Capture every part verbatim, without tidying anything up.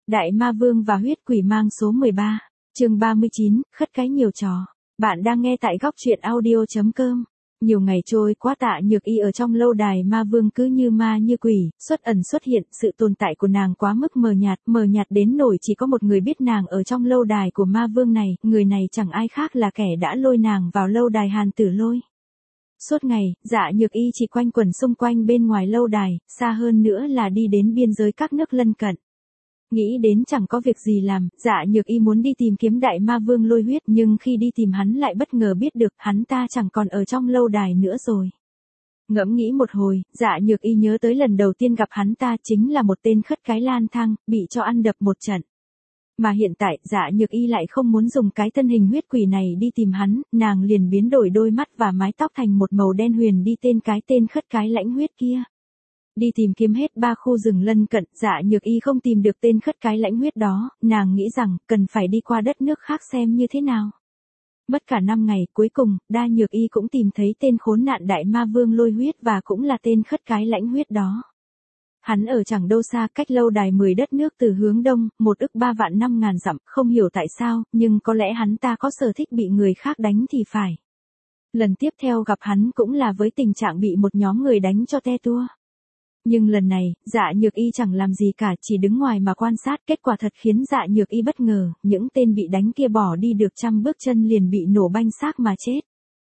Đại Ma Vương và huyết quỷ mang số mười ba, chương ba mươi chín, khất cái nhiều trò. Bạn đang nghe tại góc truyện audio chấm com. Nhiều ngày trôi qua, Tạ Nhược Y ở trong lâu đài Ma Vương cứ như ma như quỷ, xuất ẩn xuất hiện, sự tồn tại của nàng quá mức mờ nhạt, mờ nhạt đến nỗi chỉ có một người biết nàng ở trong lâu đài của Ma Vương này, người này chẳng ai khác là kẻ đã lôi nàng vào lâu đài Hàn Tử Lôi. Suốt ngày, Dạ Nhược Y chỉ quanh quẩn xung quanh bên ngoài lâu đài, xa hơn nữa là đi đến biên giới các nước lân cận. Nghĩ đến chẳng có việc gì làm, Dạ Nhược Y muốn đi tìm kiếm Đại Ma Vương Lôi Huyết, nhưng khi đi tìm hắn lại bất ngờ biết được hắn ta chẳng còn ở trong lâu đài nữa rồi. Ngẫm nghĩ một hồi, Dạ Nhược Y nhớ tới lần đầu tiên gặp hắn ta chính là một tên khất cái lang thang, bị cho ăn đập một trận. Mà hiện tại, Dạ Nhược Y lại không muốn dùng cái thân hình huyết quỷ này đi tìm hắn, nàng liền biến đổi đôi mắt và mái tóc thành một màu đen huyền đi tên cái tên khất cái lãnh huyết kia. Đi tìm kiếm hết ba khu rừng lân cận, Dạ Nhược Y không tìm được tên khất cái lãnh huyết đó, nàng nghĩ rằng cần phải đi qua đất nước khác xem như thế nào. Mất cả năm ngày, cuối cùng, Đa Nhược Y cũng tìm thấy tên khốn nạn Đại Ma Vương Lôi Huyết và cũng là tên khất cái lãnh huyết đó. Hắn ở chẳng đâu xa, cách lâu đài mười đất nước từ hướng đông, một ức ba vạn năm ngàn dặm, không hiểu tại sao, nhưng có lẽ hắn ta có sở thích bị người khác đánh thì phải. Lần tiếp theo gặp hắn cũng là với tình trạng bị một nhóm người đánh cho te tua. Nhưng lần này, Dạ Nhược Y chẳng làm gì cả, chỉ đứng ngoài mà quan sát, kết quả thật khiến Dạ Nhược Y bất ngờ, những tên bị đánh kia bỏ đi được trăm bước chân liền bị nổ banh xác mà chết.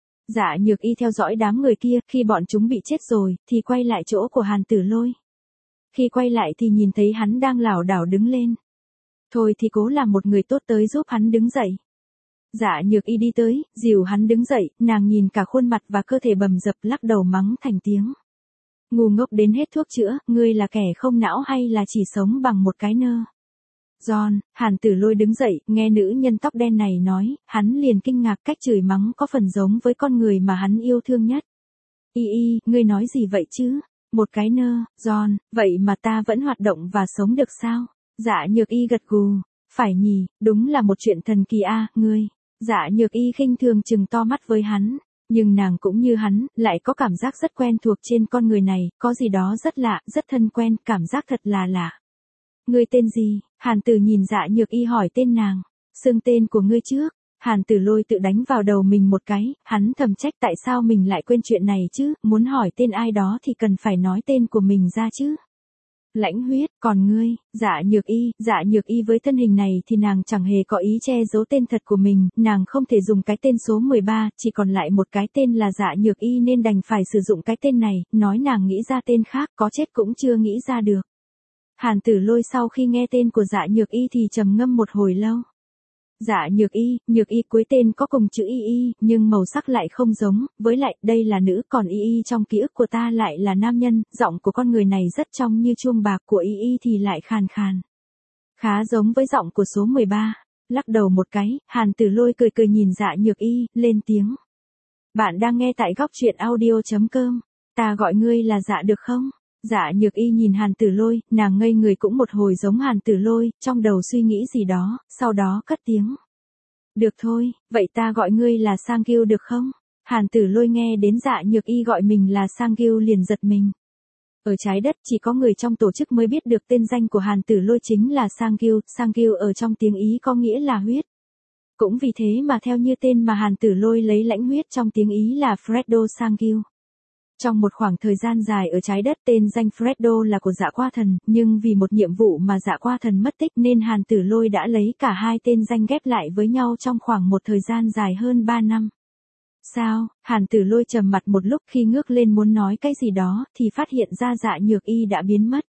Dạ Nhược Y theo dõi đám người kia, khi bọn chúng bị chết rồi, thì quay lại chỗ của Hàn Tử Lôi. Khi quay lại thì nhìn thấy hắn đang lảo đảo đứng lên. Thôi thì cố làm một người tốt tới giúp hắn đứng dậy. Dạ Nhược Y đi tới, dìu hắn đứng dậy, nàng nhìn cả khuôn mặt và cơ thể bầm dập, lắc đầu mắng thành tiếng. Ngu ngốc đến hết thuốc chữa, ngươi là kẻ không não hay là chỉ sống bằng một cái nơ? John, Hàn Tử Lôi đứng dậy, nghe nữ nhân tóc đen này nói, hắn liền kinh ngạc, cách chửi mắng có phần giống với con người mà hắn yêu thương nhất. Y y, ngươi nói gì vậy chứ? Một cái nơ, John, vậy mà ta vẫn hoạt động và sống được sao? Dạ Nhược Y gật gù, phải nhỉ, đúng là một chuyện thần kỳ a, ngươi. Dạ Nhược Y khinh thường trừng to mắt với hắn. Nhưng nàng cũng như hắn, lại có cảm giác rất quen thuộc trên con người này, có gì đó rất lạ, rất thân quen, cảm giác thật là lạ. Ngươi tên gì? Hàn Tử nhìn Dạ Nhược Y hỏi tên nàng. Xưng tên của ngươi trước. Hàn Tử Lôi tự đánh vào đầu mình một cái, hắn thầm trách tại sao mình lại quên chuyện này chứ, muốn hỏi tên ai đó thì cần phải nói tên của mình ra chứ. Lãnh huyết, còn ngươi, Dạ Nhược Y, Dạ Nhược Y với thân hình này thì nàng chẳng hề có ý che giấu tên thật của mình, nàng không thể dùng cái tên số mười ba, chỉ còn lại một cái tên là Dạ Nhược Y nên đành phải sử dụng cái tên này, nói nàng nghĩ ra tên khác, có chết cũng chưa nghĩ ra được. Hàn Tử Lôi sau khi nghe tên của Dạ Nhược Y thì trầm ngâm một hồi lâu. Dạ Nhược Y, Nhược Y cuối tên có cùng chữ Y Y, nhưng màu sắc lại không giống, với lại, đây là nữ, còn Y Y trong ký ức của ta lại là nam nhân, giọng của con người này rất trong như chuông bạc, của Y Y thì lại khàn khàn. Khá giống với giọng của số mười ba, lắc đầu một cái, Hàn Tử Lôi cười cười nhìn Dạ Nhược Y, lên tiếng. Bạn đang nghe tại góc truyện audio chấm com, ta gọi ngươi là Dạ được không? Dạ Nhược Y nhìn Hàn Tử Lôi, nàng ngây người cũng một hồi giống Hàn Tử Lôi, trong đầu suy nghĩ gì đó, sau đó cất tiếng. Được thôi, vậy ta gọi ngươi là Sang Kiêu được không? Hàn Tử Lôi nghe đến Dạ Nhược Y gọi mình là Sang Kiêu liền giật mình. Ở trái đất chỉ có người trong tổ chức mới biết được tên danh của Hàn Tử Lôi chính là Sang Kiêu, Sang Kiêu ở trong tiếng Ý có nghĩa là huyết. Cũng vì thế mà theo như tên mà Hàn Tử Lôi lấy lãnh huyết trong tiếng Ý là Freddo Sang Kiêu. Trong một khoảng thời gian dài ở trái đất tên danh Freddo là của Dạ Qua Thần, nhưng vì một nhiệm vụ mà Dạ Qua Thần mất tích nên Hàn Tử Lôi đã lấy cả hai tên danh ghép lại với nhau trong khoảng một thời gian dài hơn ba năm. Sao? Hàn Tử Lôi trầm mặt một lúc, khi ngước lên muốn nói cái gì đó thì phát hiện ra Dạ Nhược Y đã biến mất.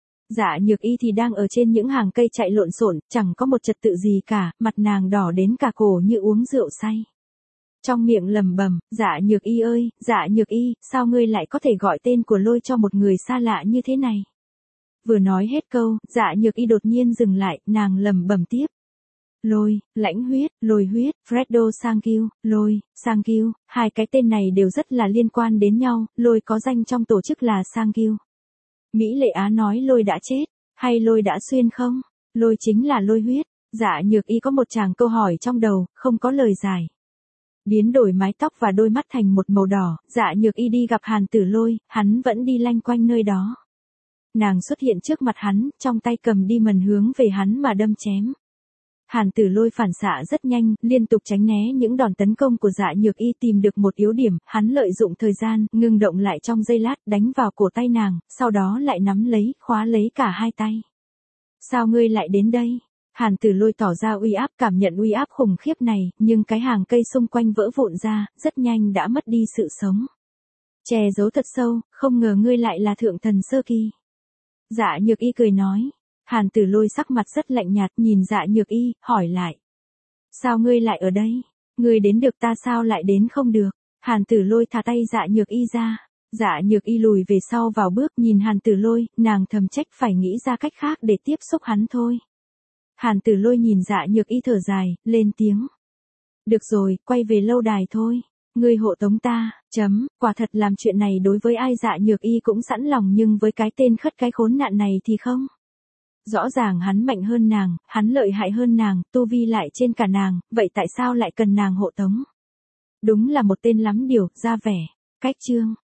Dạ Nhược Y thì đang ở trên những hàng cây chạy lộn xộn, chẳng có một trật tự gì cả, mặt nàng đỏ đến cả cổ như uống rượu say. Trong miệng lẩm bẩm, Dạ Nhược Y ơi, Dạ Nhược Y, sao ngươi lại có thể gọi tên của Lôi cho một người xa lạ như thế này? Vừa nói hết câu, Dạ Nhược Y đột nhiên dừng lại, nàng lẩm bẩm tiếp. Lôi, lãnh huyết, Lôi huyết, Freddo Sang Kiêu, Lôi, Sang Kiêu, hai cái tên này đều rất là liên quan đến nhau, Lôi có danh trong tổ chức là Sang Kiêu. Mỹ Lệ Á nói Lôi đã chết, hay Lôi đã xuyên không? Lôi chính là Lôi huyết. Dạ Nhược Y có một tràng câu hỏi trong đầu, không có lời giải. Biến đổi mái tóc và đôi mắt thành một màu đỏ, Dạ Nhược Y đi gặp Hàn Tử Lôi, hắn vẫn đi lanh quanh nơi đó. Nàng xuất hiện trước mặt hắn, trong tay cầm đi mần hướng về hắn mà đâm chém. Hàn Tử Lôi phản xạ rất nhanh, liên tục tránh né những đòn tấn công của Dạ Nhược Y, tìm được một yếu điểm, hắn lợi dụng thời gian, ngưng động lại trong giây lát, đánh vào cổ tay nàng, sau đó lại nắm lấy, khóa lấy cả hai tay. Sao ngươi lại đến đây? Hàn Tử Lôi tỏ ra uy áp, cảm nhận uy áp khủng khiếp này, nhưng cái hàng cây xung quanh vỡ vụn ra, rất nhanh đã mất đi sự sống. Che giấu thật sâu, không ngờ ngươi lại là thượng thần sơ kỳ. Dạ Nhược Y cười nói. Hàn Tử Lôi sắc mặt rất lạnh nhạt, nhìn Dạ Nhược Y, hỏi lại. Sao ngươi lại ở đây? Ngươi đến được, ta sao lại đến không được? Hàn Tử Lôi thả tay Dạ Nhược Y ra. Dạ Nhược Y lùi về sau vào bước, nhìn Hàn Tử Lôi, nàng thầm trách phải nghĩ ra cách khác để tiếp xúc hắn thôi. Hàn Tử Lôi nhìn Dạ Nhược Y thở dài, lên tiếng. Được rồi, quay về lâu đài thôi. Ngươi hộ tống ta, chấm, quả thật làm chuyện này đối với ai Dạ Nhược Y cũng sẵn lòng, nhưng với cái tên khất cái khốn nạn này thì không. Rõ ràng hắn mạnh hơn nàng, hắn lợi hại hơn nàng, tu vi lại trên cả nàng, vậy tại sao lại cần nàng hộ tống? Đúng là một tên lắm điều, ra vẻ. Cách chương